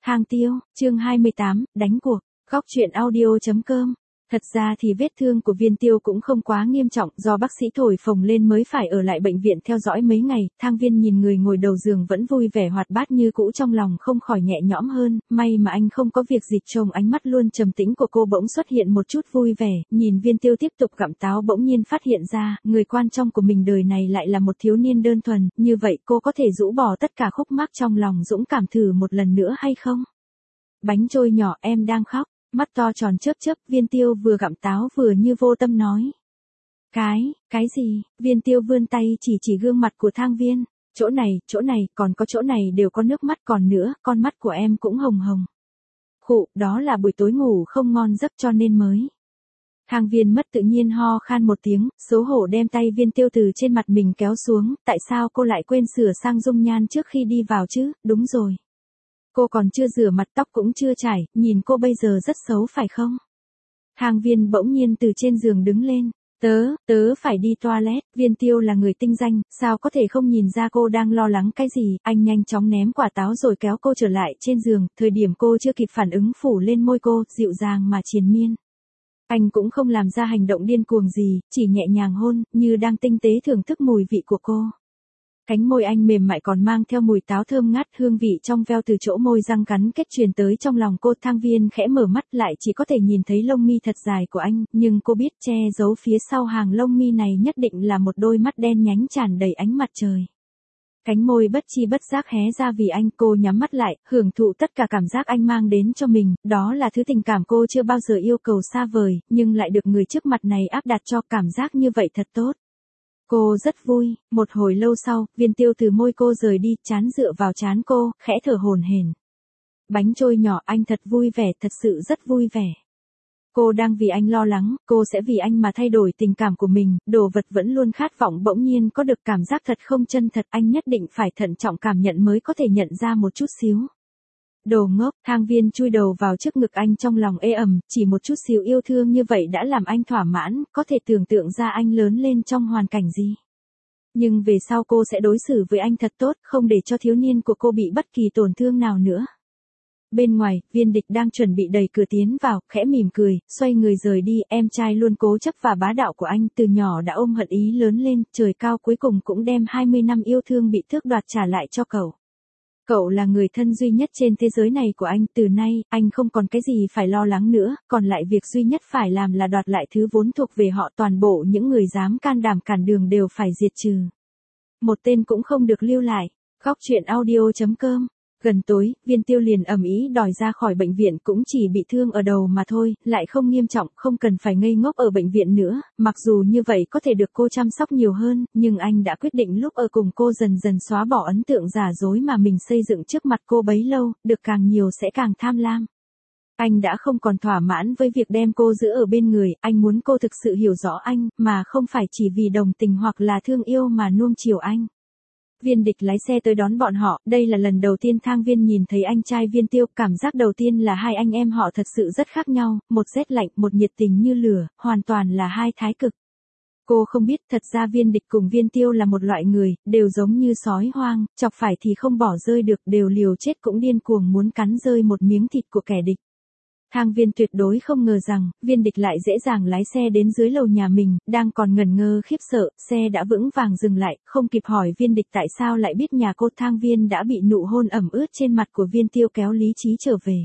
Thang Tiêu, chương 28, đánh cuộc. Góc truyện audio.com. Thật ra thì vết thương của Viên Tiêu cũng không quá nghiêm trọng, do bác sĩ thổi phồng lên mới phải ở lại bệnh viện theo dõi mấy ngày. Thang Viên nhìn người ngồi đầu giường vẫn vui vẻ hoạt bát như cũ, trong lòng không khỏi nhẹ nhõm hơn. May mà anh không có việc gì. Trông ánh mắt luôn trầm tĩnh của cô bỗng xuất hiện một chút vui vẻ. Nhìn Viên Tiêu tiếp tục gặm táo, bỗng nhiên phát hiện ra, người quan trọng của mình đời này lại là một thiếu niên đơn thuần. Như vậy cô có thể rũ bỏ tất cả khúc mắc trong lòng, dũng cảm thử một lần nữa hay không? Bánh trôi nhỏ, em đang khóc. Mắt to tròn chớp chớp, Viên Tiêu vừa gặm táo vừa như vô tâm nói. Cái gì? Viên Tiêu vươn tay chỉ gương mặt của Thang Viên. Chỗ này, còn có chỗ này đều có nước mắt, còn nữa, con mắt của em cũng hồng hồng. Khụ, đó là buổi tối ngủ không ngon giấc cho nên mới. Thang Viên mất tự nhiên ho khan một tiếng, xấu hổ đem tay Viên Tiêu từ trên mặt mình kéo xuống. Tại sao cô lại quên sửa sang dung nhan trước khi đi vào chứ? Đúng rồi. Cô còn chưa rửa mặt, tóc cũng chưa chải, nhìn cô bây giờ rất xấu phải không? Thang Viên bỗng nhiên từ trên giường đứng lên. Tớ phải đi toilet. Viên Tiêu là người tinh danh, sao có thể không nhìn ra cô đang lo lắng cái gì. Anh nhanh chóng ném quả táo rồi kéo cô trở lại trên giường. Thời điểm cô chưa kịp phản ứng phủ lên môi cô, dịu dàng mà triền miên. Anh cũng không làm ra hành động điên cuồng gì, chỉ nhẹ nhàng hôn, như đang tinh tế thưởng thức mùi vị của cô. Cánh môi anh mềm mại còn mang theo mùi táo thơm ngát, hương vị trong veo từ chỗ môi răng cắn kết truyền tới trong lòng cô. Thang Viên khẽ mở mắt lại, chỉ có thể nhìn thấy lông mi thật dài của anh, nhưng cô biết che giấu phía sau hàng lông mi này nhất định là một đôi mắt đen nhánh tràn đầy ánh mặt trời. Cánh môi bất chi bất giác hé ra vì anh, cô nhắm mắt lại, hưởng thụ tất cả cảm giác anh mang đến cho mình, đó là thứ tình cảm cô chưa bao giờ yêu cầu xa vời, nhưng lại được người trước mặt này áp đặt cho. Cảm giác như vậy thật tốt. Cô rất vui. Một hồi lâu sau, Viên Tiêu từ môi cô rời đi, trán dựa vào trán cô, khẽ thở hổn hển. Bánh trôi nhỏ, anh thật vui vẻ, thật sự rất vui vẻ. Cô đang vì anh lo lắng, cô sẽ vì anh mà thay đổi tình cảm của mình. Đồ vật vẫn luôn khát vọng bỗng nhiên có được cảm giác thật không chân thật, anh nhất định phải thận trọng cảm nhận mới có thể nhận ra một chút xíu. Đồ ngốc. Thang Viên chui đầu vào trước ngực anh, trong lòng ê ẩm, chỉ một chút xíu yêu thương như vậy đã làm anh thỏa mãn, có thể tưởng tượng ra anh lớn lên trong hoàn cảnh gì. Nhưng về sau cô sẽ đối xử với anh thật tốt, không để cho thiếu niên của cô bị bất kỳ tổn thương nào nữa. Bên ngoài, Viên Địch đang chuẩn bị đẩy cửa tiến vào, khẽ mỉm cười, xoay người rời đi. Em trai luôn cố chấp và bá đạo của anh, từ nhỏ đã ôm hận ý lớn lên, trời cao cuối cùng cũng đem 20 năm yêu thương bị tước đoạt trả lại cho cậu. Cậu là người thân duy nhất trên thế giới này của anh, từ nay, anh không còn cái gì phải lo lắng nữa, còn lại việc duy nhất phải làm là đoạt lại thứ vốn thuộc về họ. Toàn bộ những người dám can đảm cản đường đều phải diệt trừ. Một tên cũng không được lưu lại. Góc truyện audio.com. Gần tối, Viên Tiêu liền ầm ĩ đòi ra khỏi bệnh viện, cũng chỉ bị thương ở đầu mà thôi, lại không nghiêm trọng, không cần phải ngây ngốc ở bệnh viện nữa. Mặc dù như vậy có thể được cô chăm sóc nhiều hơn, nhưng anh đã quyết định lúc ở cùng cô dần dần xóa bỏ ấn tượng giả dối mà mình xây dựng trước mặt cô bấy lâu, được càng nhiều sẽ càng tham lam. Anh đã không còn thỏa mãn với việc đem cô giữ ở bên người, anh muốn cô thực sự hiểu rõ anh, mà không phải chỉ vì đồng tình hoặc là thương yêu mà nuông chiều anh. Viên Địch lái xe tới đón bọn họ, đây là lần đầu tiên Thang Viên nhìn thấy anh trai Viên Tiêu, cảm giác đầu tiên là hai anh em họ thật sự rất khác nhau, một rét lạnh, một nhiệt tình như lửa, hoàn toàn là hai thái cực. Cô không biết, thật ra Viên Địch cùng Viên Tiêu là một loại người, đều giống như sói hoang, chọc phải thì không bỏ rơi được, đều liều chết cũng điên cuồng muốn cắn rơi một miếng thịt của kẻ địch. Thang Viên tuyệt đối không ngờ rằng, Viên Địch lại dễ dàng lái xe đến dưới lầu nhà mình, đang còn ngẩn ngơ khiếp sợ, xe đã vững vàng dừng lại, không kịp hỏi Viên Địch tại sao lại biết nhà cô. Thang Viên đã bị nụ hôn ẩm ướt trên mặt của Viên Tiêu kéo lý trí trở về.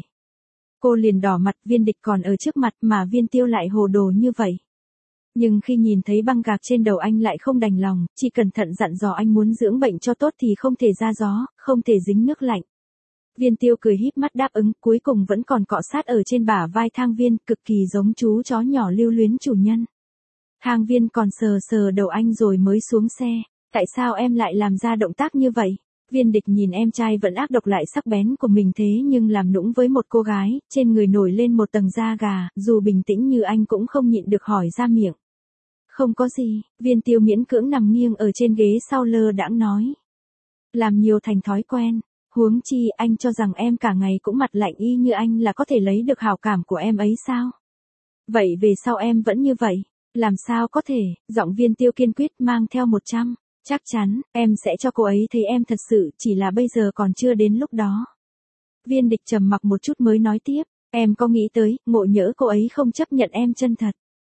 Cô liền đỏ mặt, Viên Địch còn ở trước mặt mà Viên Tiêu lại hồ đồ như vậy. Nhưng khi nhìn thấy băng gạc trên đầu anh lại không đành lòng, chỉ cẩn thận dặn dò anh muốn dưỡng bệnh cho tốt thì không thể ra gió, không thể dính nước lạnh. Viên Tiêu cười híp mắt đáp ứng, cuối cùng vẫn còn cọ sát ở trên bả vai Thang Viên, cực kỳ giống chú chó nhỏ lưu luyến chủ nhân. Thang Viên còn sờ đầu anh rồi mới xuống xe. Tại sao em lại làm ra động tác như vậy? Viên Địch nhìn em trai vẫn ác độc lại sắc bén của mình thế nhưng làm nũng với một cô gái, trên người nổi lên một tầng da gà, dù bình tĩnh như anh cũng không nhịn được hỏi ra miệng. Không có gì. Viên Tiêu miễn cưỡng nằm nghiêng ở trên ghế sau lơ đãng nói. Làm nhiều thành thói quen. Huống chi, anh cho rằng em cả ngày cũng mặt lạnh y như anh là có thể lấy được hảo cảm của em ấy sao? Vậy về sau em vẫn như vậy? Làm sao có thể? Giọng Viên Tiêu kiên quyết mang theo 100. Chắc chắn, em sẽ cho cô ấy thấy em thật sự, chỉ là bây giờ còn chưa đến lúc đó. Viên Địch trầm mặc một chút mới nói tiếp, em có nghĩ tới, ngộ nhỡ cô ấy không chấp nhận em chân thật.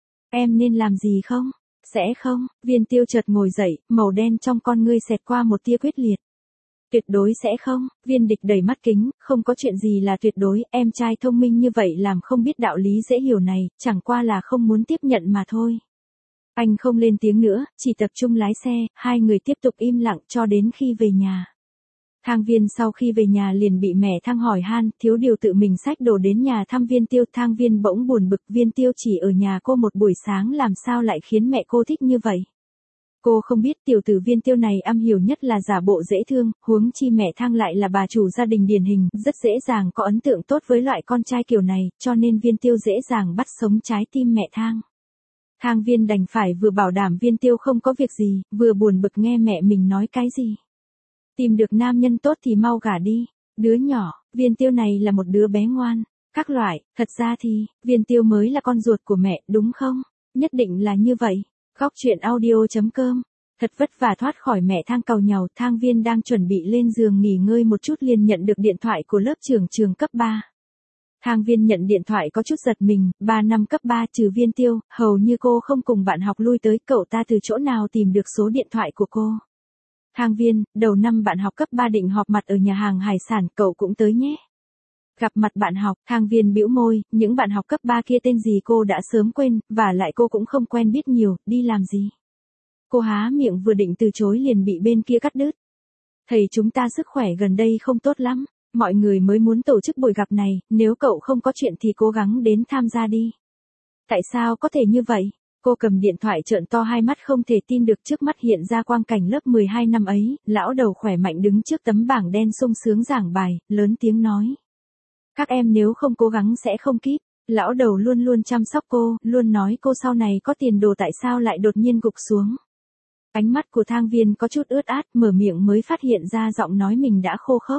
Em nên làm gì không? Sẽ không, Viên Tiêu chợt ngồi dậy, màu đen trong con ngươi xẹt qua một tia quyết liệt. Tuyệt đối sẽ không, Viên Địch đẩy mắt kính, không có chuyện gì là tuyệt đối, em trai thông minh như vậy làm không biết đạo lý dễ hiểu này, chẳng qua là không muốn tiếp nhận mà thôi. Anh không lên tiếng nữa, chỉ tập trung lái xe, hai người tiếp tục im lặng cho đến khi về nhà. Thang Viên sau khi về nhà liền bị mẹ Thang hỏi han, thiếu điều tự mình xách đồ đến nhà thăm Viên Tiêu. Thang Viên bỗng buồn bực, Viên Tiêu chỉ ở nhà cô một buổi sáng làm sao lại khiến mẹ cô thích như vậy. Cô không biết tiểu tử Viên Tiêu này am hiểu nhất là giả bộ dễ thương, huống chi mẹ Thang lại là bà chủ gia đình điển hình, rất dễ dàng có ấn tượng tốt với loại con trai kiểu này, cho nên Viên Tiêu dễ dàng bắt sống trái tim mẹ Thang. Thang Viên đành phải vừa bảo đảm Viên Tiêu không có việc gì, vừa buồn bực nghe mẹ mình nói cái gì. Tìm được nam nhân tốt thì mau gả đi. Đứa nhỏ, Viên Tiêu này là một đứa bé ngoan. Các loại, thật ra thì, Viên Tiêu mới là con ruột của mẹ, đúng không? Nhất định là như vậy. Góc chuyện audio.com. Thật vất vả thoát khỏi mẹ Thang càu nhàu, Thang Viên đang chuẩn bị lên giường nghỉ ngơi một chút liền nhận được điện thoại của lớp trưởng trường cấp 3. Thang Viên nhận điện thoại có chút giật mình, 3 năm cấp 3 trừ Viên Tiêu, hầu như cô không cùng bạn học lui tới, cậu ta từ chỗ nào tìm được số điện thoại của cô. Thang Viên, đầu năm bạn học cấp 3 định họp mặt ở nhà hàng hải sản, cậu cũng tới nhé. Gặp mặt bạn học, Thang Viên bĩu môi, những bạn học cấp 3 kia tên gì cô đã sớm quên, và lại cô cũng không quen biết nhiều, đi làm gì. Cô há miệng vừa định từ chối liền bị bên kia cắt đứt. Thầy chúng ta sức khỏe gần đây không tốt lắm, mọi người mới muốn tổ chức buổi gặp này, nếu cậu không có chuyện thì cố gắng đến tham gia đi. Tại sao có thể như vậy? Cô cầm điện thoại trợn to hai mắt không thể tin được, trước mắt hiện ra quang cảnh lớp 12 năm ấy, lão đầu khỏe mạnh đứng trước tấm bảng đen sung sướng giảng bài, lớn tiếng nói. Các em nếu không cố gắng sẽ không kíp. Lão đầu luôn luôn chăm sóc cô, luôn nói cô sau này có tiền đồ, tại sao lại đột nhiên gục xuống. Ánh mắt của Thang Viên có chút ướt át, mở miệng mới phát hiện ra giọng nói mình đã khô khốc.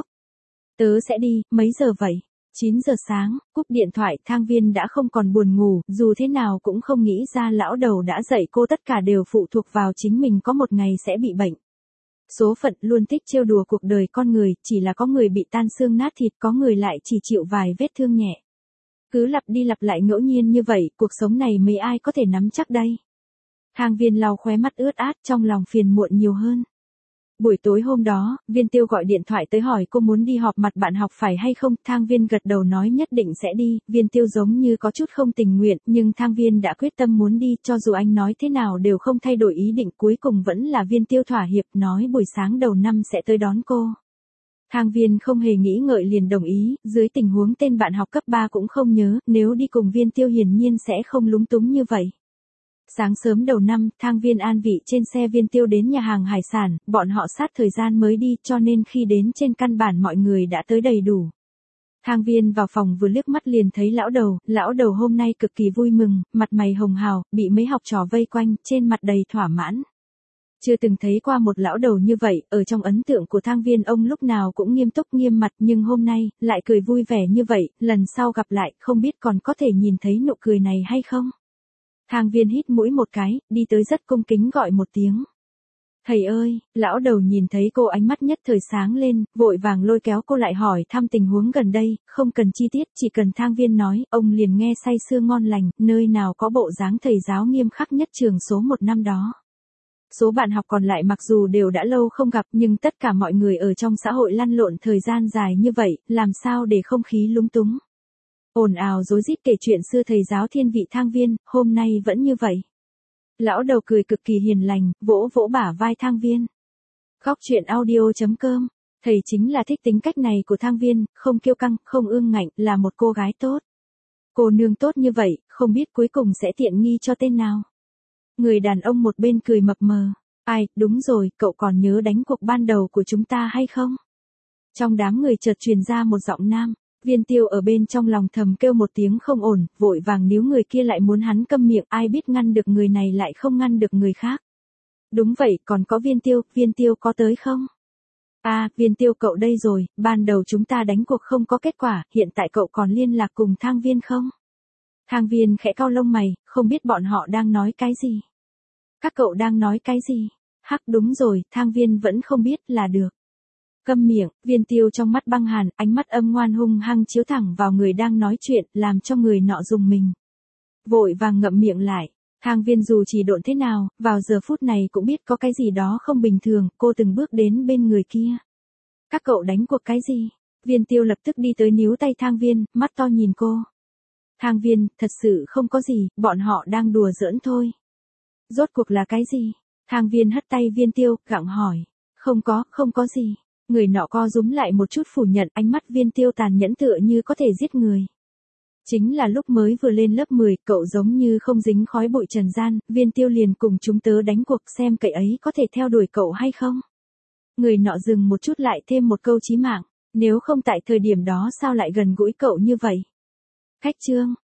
Tớ sẽ đi, mấy giờ vậy? 9 giờ sáng, cúp điện thoại, Thang Viên đã không còn buồn ngủ, dù thế nào cũng không nghĩ ra lão đầu đã dạy cô tất cả đều phụ thuộc vào chính mình có một ngày sẽ bị bệnh. Số phận luôn thích trêu đùa cuộc đời con người, chỉ là có người bị tan xương nát thịt, có người lại chỉ chịu vài vết thương nhẹ. Cứ lặp đi lặp lại ngẫu nhiên như vậy, cuộc sống này mấy ai có thể nắm chắc đây. Thang Viên lau khóe mắt ướt át, trong lòng phiền muộn nhiều hơn. Buổi tối hôm đó, Viên Tiêu gọi điện thoại tới hỏi cô muốn đi họp mặt bạn học phải hay không. Thang Viên gật đầu nói nhất định sẽ đi. Viên Tiêu giống như có chút không tình nguyện, nhưng Thang Viên đã quyết tâm muốn đi, cho dù anh nói thế nào đều không thay đổi ý định, cuối cùng vẫn là Viên Tiêu thỏa hiệp, nói buổi sáng đầu năm sẽ tới đón cô. Thang Viên không hề nghĩ ngợi liền đồng ý, dưới tình huống tên bạn học cấp 3 cũng không nhớ, nếu đi cùng Viên Tiêu hiển nhiên sẽ không lúng túng như vậy. Sáng sớm đầu năm, Thang Viên an vị trên xe Viên Tiêu đến nhà hàng hải sản, bọn họ sát thời gian mới đi, cho nên khi đến trên căn bản mọi người đã tới đầy đủ. Thang Viên vào phòng vừa liếc mắt liền thấy lão đầu hôm nay cực kỳ vui mừng, mặt mày hồng hào, bị mấy học trò vây quanh, trên mặt đầy thỏa mãn. Chưa từng thấy qua một lão đầu như vậy, ở trong ấn tượng của Thang Viên ông lúc nào cũng nghiêm túc nghiêm mặt, nhưng hôm nay, lại cười vui vẻ như vậy, lần sau gặp lại, không biết còn có thể nhìn thấy nụ cười này hay không. Thang Viên hít mũi một cái, đi tới rất cung kính gọi một tiếng. Thầy ơi, lão đầu nhìn thấy cô ánh mắt nhất thời sáng lên, vội vàng lôi kéo cô lại hỏi thăm tình huống gần đây, không cần chi tiết, chỉ cần Thang Viên nói, ông liền nghe say sưa ngon lành, nơi nào có bộ dáng thầy giáo nghiêm khắc nhất trường số 1 năm đó. Số bạn học còn lại mặc dù đều đã lâu không gặp nhưng tất cả mọi người ở trong xã hội lăn lộn thời gian dài như vậy, làm sao để không khí lúng túng. Ồn ào rối rít kể chuyện xưa thầy giáo thiên vị Thang Viên, hôm nay vẫn như vậy. Lão đầu cười cực kỳ hiền lành, vỗ vỗ bả vai Thang Viên. Góc chuyện audio.com. Thầy chính là thích tính cách này của Thang Viên, không kiêu căng, không ương ngạnh, là một cô gái tốt. Cô nương tốt như vậy, không biết cuối cùng sẽ tiện nghi cho tên nào. Người đàn ông một bên cười mập mờ. Ai, đúng rồi, cậu còn nhớ đánh cuộc ban đầu của chúng ta hay không? Trong đám người chợt truyền ra một giọng nam. Viên Tiêu ở bên trong lòng thầm kêu một tiếng không ổn, vội vàng níu người kia lại muốn hắn câm miệng, ai biết ngăn được người này lại không ngăn được người khác. Đúng vậy, còn có Viên Tiêu có tới không? À, Viên Tiêu cậu đây rồi, ban đầu chúng ta đánh cuộc không có kết quả, hiện tại cậu còn liên lạc cùng Thang Viên không? Thang Viên khẽ cau lông mày, không biết bọn họ đang nói cái gì. Các cậu đang nói cái gì? Hắc đúng rồi, Thang Viên vẫn không biết là được. Câm miệng, Viên Tiêu trong mắt băng hàn, ánh mắt âm ngoan hung hăng chiếu thẳng vào người đang nói chuyện, làm cho người nọ rùng mình. Vội vàng ngậm miệng lại. Thang Viên dù chỉ độn thế nào, vào giờ phút này cũng biết có cái gì đó không bình thường, cô từng bước đến bên người kia. Các cậu đánh cuộc cái gì? Viên Tiêu lập tức đi tới níu tay Thang Viên, mắt to nhìn cô. Thang Viên, thật sự không có gì, bọn họ đang đùa giỡn thôi. Rốt cuộc là cái gì? Thang Viên hất tay Viên Tiêu, gặng hỏi. Không có gì. Người nọ co rúm lại một chút phủ nhận, ánh mắt Viên Tiêu tàn nhẫn tựa như có thể giết người. Chính là lúc mới vừa lên lớp 10, cậu giống như không dính khói bụi trần gian, Viên Tiêu liền cùng chúng tớ đánh cuộc xem cậy ấy có thể theo đuổi cậu hay không. Người nọ dừng một chút lại thêm một câu chí mạng, nếu không tại thời điểm đó sao lại gần gũi cậu như vậy? Khách trương,